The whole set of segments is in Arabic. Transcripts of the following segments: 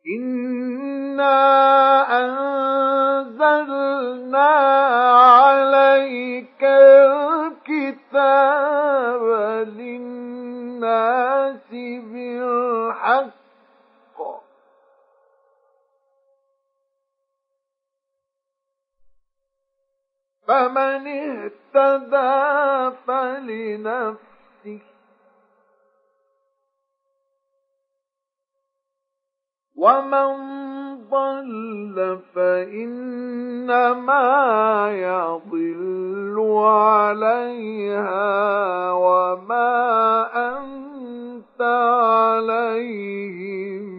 إِنَّا أَنزَلْنَا عَلَيْكَ الْكِتَابَ لِلنَّاسِ بِالْحَقِّ فَمَنِ اهْتَدَىٰ فَلِنَفْسِهِ وَمَنْ ضَلَّ فَإِنَّمَا يَضِلُّ عَلَيْهَا وَمَا أَنتَ عَلَيْهِمْ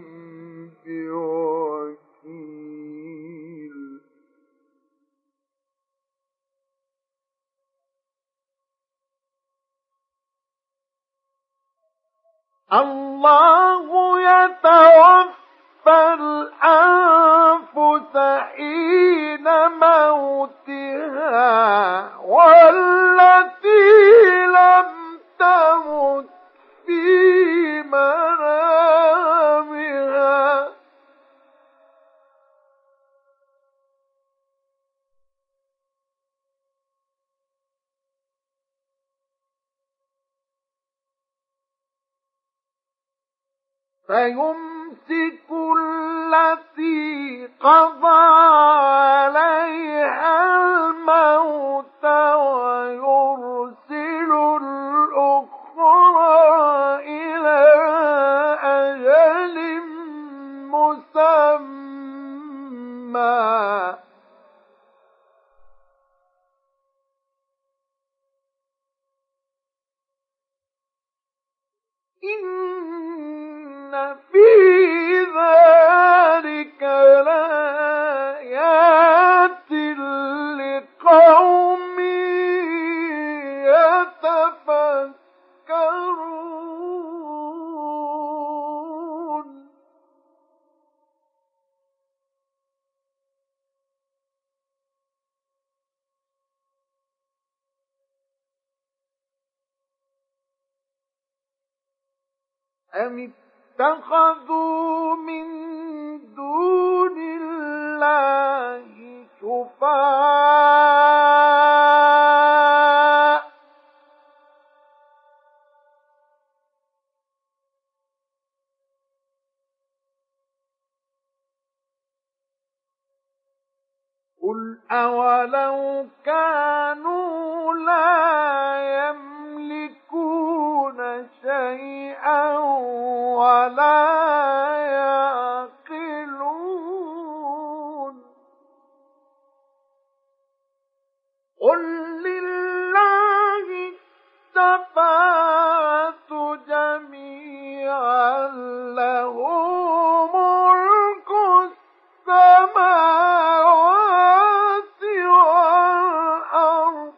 بِوَكِيلٍ اللَّهُ يَتَوَفَّى الْأَنفُسَ حِينَ مَوْتِهَا وَالَّتِي لَمْ تَمُتْ فِي مَنَامِهَا فَيُمْسِكُ الَّتِي قَضَىٰ عَلَيْهَا الْمَوْتَ وَيُرْسِلُ الْأُخْرَىٰ إِلَىٰ أَجَلٍ مُّسَمًّى إِنَّ فِي ذَلِكَ لَآيَاتٍ لِقَوْمٍ يَتَفَكَّرُونَ أَمِ اتَّخَذُوا مِن دُونِ اللَّهِ شُفَعَاءَ قُلْ أَوَلَوْ كَانُوا لَا يَمْلِكُونَ شَيْئًا وَلَا يَعْقِلُونَ قُل لِّلَّهِ الشَّفَاعَةُ جَمِيعًا لَّهُ مُلْكُ السَّمَاوَاتِ وَالْأَرْضِ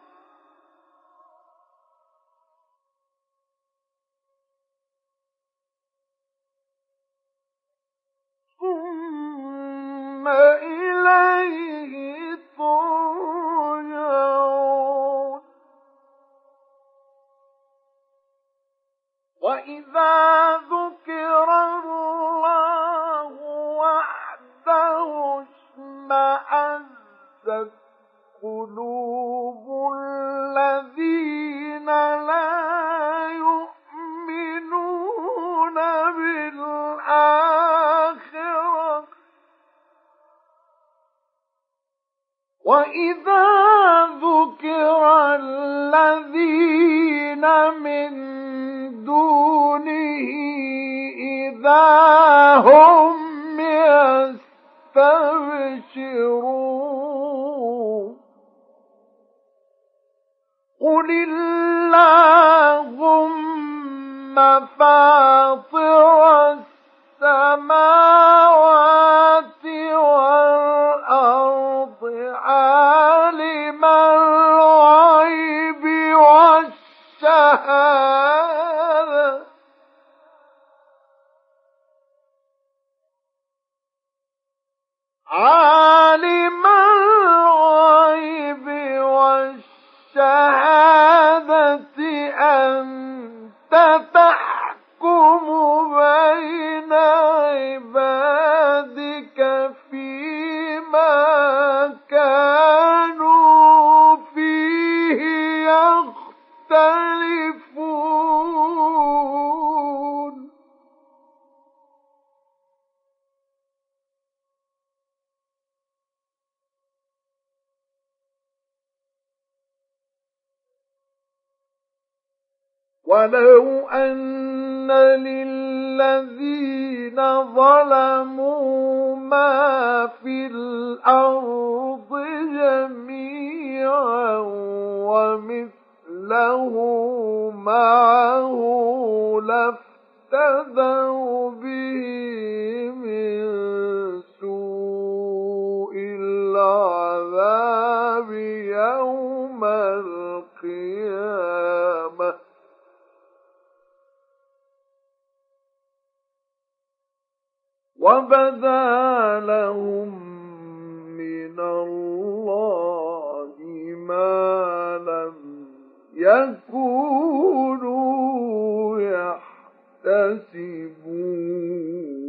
ثُمَّ إِلَيْهِ تُرْجَعُونَ وَإِذَا ذُكِرَ اللَّهُ وَحْدَهُ اشْمَأَزَّتْ قُلُوبُ الَّذِينَ لَا يُؤْمِنُونَ بِالْآخِرَةِ وَإِذَا ذُكِرَ الَّذِينَ مِن دُونِهِ إِذَا هُمْ يَسْتَبْشِرُونَ قُلِ اللَّهُمَّ فَاطِرَ السَّمَاوَاتِ وَالْأَرْضِ عَالِمَ الْغَيْبِ وَالشَّهَادَةِ عَالِمَ الْغَيْبِ وَالشَّهَادَةِ أَنْتَ تَحْكُمُ بَيْنَ عِبَادِكَ ولو أن للذين ظلموا ما في الأرض جميعا ومثله معه لافتدوا به من سوء العذاب يوم القيامة وبدا لهم من الله ما لم يكونوا يحتسبون.